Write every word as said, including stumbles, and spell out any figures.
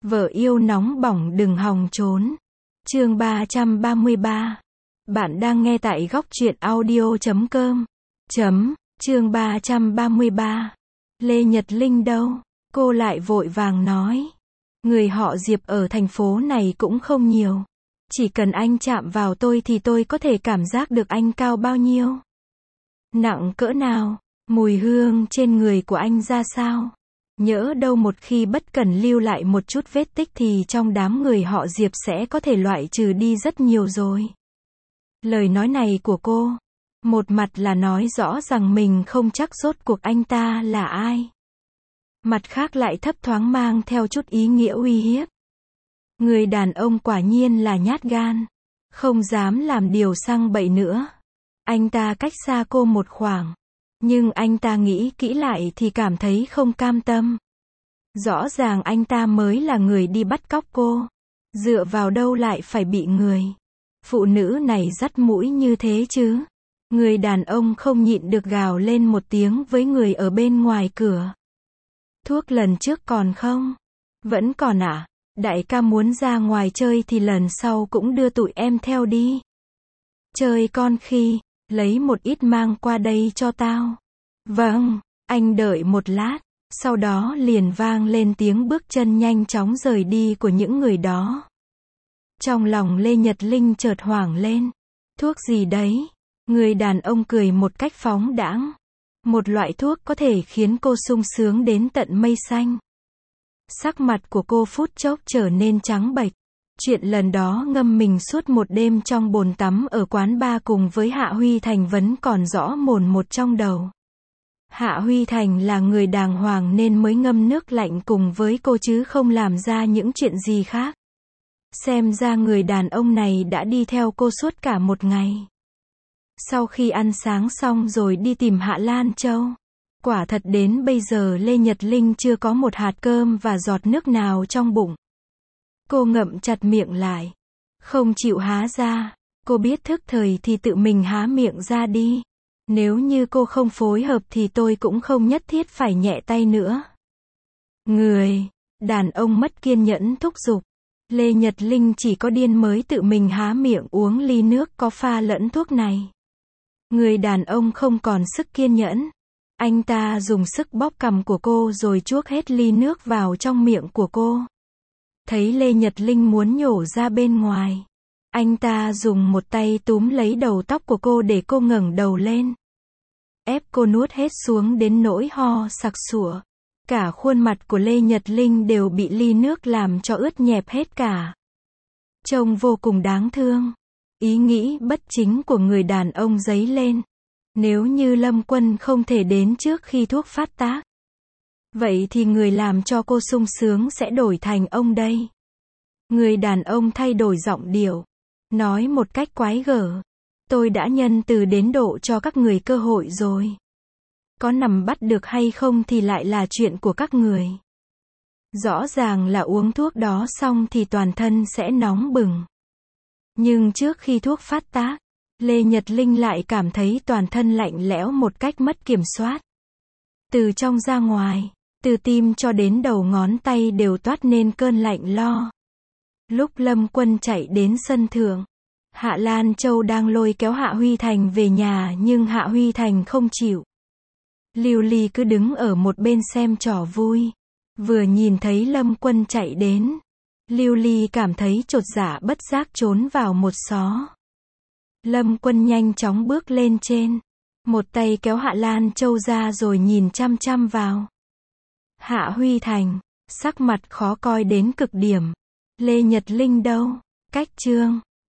Vợ yêu nóng bỏng đừng hòng trốn. Chương ba trăm ba mươi ba. Bạn đang nghe tại góc truyện audio chấm com. Chấm, chương ba trăm ba mươi ba. Lê Nhật Linh đâu? Cô lại vội vàng nói. Người họ Diệp ở thành phố này cũng không nhiều. Chỉ cần anh chạm vào tôi thì tôi có thể cảm giác được anh cao bao nhiêu. Nặng cỡ nào, mùi hương trên người của anh ra sao. Nhỡ đâu một khi bất cẩn lưu lại một chút vết tích thì trong đám người họ Diệp sẽ có thể loại trừ đi rất nhiều rồi. Lời nói này của cô, một mặt là nói rõ rằng mình không chắc rốt cuộc anh ta là ai. Mặt khác lại thấp thoáng mang theo chút ý nghĩa uy hiếp. Người đàn ông quả nhiên là nhát gan, không dám làm điều sang bậy nữa. Anh ta cách xa cô một khoảng, nhưng anh ta nghĩ kỹ lại thì cảm thấy không cam tâm. Rõ ràng anh ta mới là người đi bắt cóc cô, dựa vào đâu lại phải bị người phụ nữ này dắt mũi như thế chứ. Người đàn ông không nhịn được gào lên một tiếng với người ở bên ngoài cửa. Thuốc lần trước còn không? Vẫn còn à? Đại ca muốn ra ngoài chơi thì lần sau cũng đưa tụi em theo đi. Chơi con khi, lấy một ít mang qua đây cho tao. Vâng, anh đợi một lát, sau đó liền vang lên tiếng bước chân nhanh chóng rời đi của những người đó. Trong lòng Lê Nhật Linh chợt hoảng lên. Thuốc gì đấy? Người đàn ông cười một cách phóng đãng. Một loại thuốc có thể khiến cô sung sướng đến tận mây xanh. Sắc mặt của cô phút chốc trở nên trắng bệch. Chuyện lần đó ngâm mình suốt một đêm trong bồn tắm ở quán bar cùng với Hạ Huy Thành vẫn còn rõ mồn một trong đầu. Hạ Huy Thành là người đàng hoàng nên mới ngâm nước lạnh cùng với cô chứ không làm ra những chuyện gì khác. Xem ra người đàn ông này đã đi theo cô suốt cả một ngày. Sau khi ăn sáng xong rồi đi tìm Hạ Lan Châu. Quả thật đến bây giờ Lê Nhật Linh chưa có một hạt cơm và giọt nước nào trong bụng. Cô ngậm chặt miệng lại, không chịu há ra. Cô biết thức thời thì tự mình há miệng ra đi. Nếu như cô không phối hợp thì tôi cũng không nhất thiết phải nhẹ tay nữa. Người, đàn ông mất kiên nhẫn thúc giục. Lê Nhật Linh chỉ có điên mới tự mình há miệng uống ly nước có pha lẫn thuốc này. Người đàn ông không còn sức kiên nhẫn. Anh ta dùng sức bóp cằm của cô rồi chuốc hết ly nước vào trong miệng của cô. Thấy Lê Nhật Linh muốn nhổ ra bên ngoài, anh ta dùng một tay túm lấy đầu tóc của cô để cô ngẩng đầu lên. Ép cô nuốt hết xuống đến nỗi ho sặc sụa. Cả khuôn mặt của Lê Nhật Linh đều bị ly nước làm cho ướt nhẹp hết cả. Trông vô cùng đáng thương. Ý nghĩ bất chính của người đàn ông dấy lên. Nếu như Lâm Quân không thể đến trước khi thuốc phát tác, vậy thì người làm cho cô sung sướng sẽ đổi thành ông đây. Người đàn ông thay đổi giọng điệu, nói một cách quái gở. Tôi đã nhân từ đến độ cho các người cơ hội rồi. Có nằm bắt được hay không thì lại là chuyện của các người. Rõ ràng là uống thuốc đó xong thì toàn thân sẽ nóng bừng. Nhưng trước khi thuốc phát tác, Lê Nhật Linh lại cảm thấy toàn thân lạnh lẽo một cách mất kiểm soát. Từ trong ra ngoài, từ tim cho đến đầu ngón tay đều toát nên cơn lạnh lo. Lúc Lâm Quân chạy đến sân thượng, Hạ Lan Châu đang lôi kéo Hạ Huy Thành về nhà nhưng Hạ Huy Thành không chịu. Lưu Ly cứ đứng ở một bên xem trò vui. Vừa nhìn thấy Lâm Quân chạy đến, Lưu Ly cảm thấy chột dạ bất giác trốn vào một xó. Lâm Quân nhanh chóng bước lên trên, một tay kéo Hạ Lan Châu ra rồi nhìn chăm chăm vào. Hạ Huy Thành, sắc mặt khó coi đến cực điểm. Lê Nhật Linh đâu? Cách chương